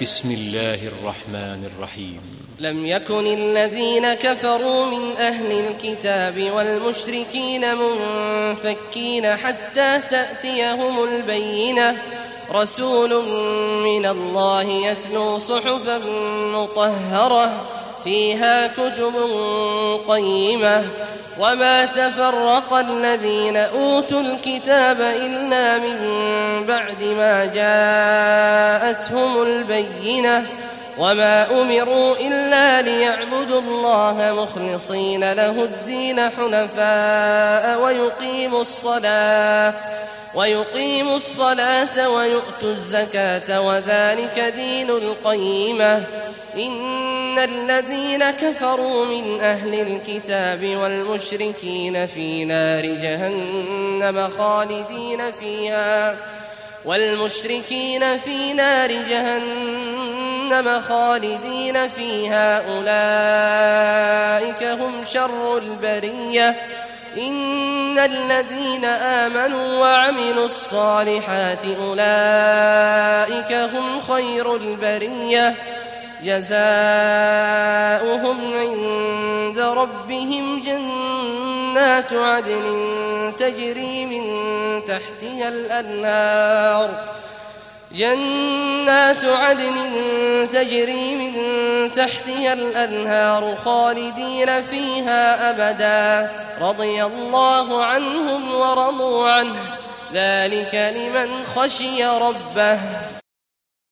بسم الله الرحمن الرحيم. لم يكن الذين كفروا من أهل الكتاب والمشركين منفكين حتى تأتيهم البينة، رسول من الله يتلو صحفا مطهرة فيها كتب قيمة، وما تفرق الذين أوتوا الكتاب إلا من بعد ما جاءتهم البينة، وما أمروا إلا ليعبدوا الله مخلصين له الدين حنفاء ويقيموا الصلاة ويؤتوا الزكاة وذلك دين القيمة. إن الذين كفروا من أهل الكتاب والمشركين في نار جهنم خالدين فيها أولئك هم شر البرية. إن الذين آمنوا وعملوا الصالحات أولئك هم خير البرية، جزاؤهم عند ربهم جنات عدن تجري من تحتها الأنهار خالدين فيها أبدا، رضي الله عنهم ورضوا عنه، ذلك لمن خشي ربه.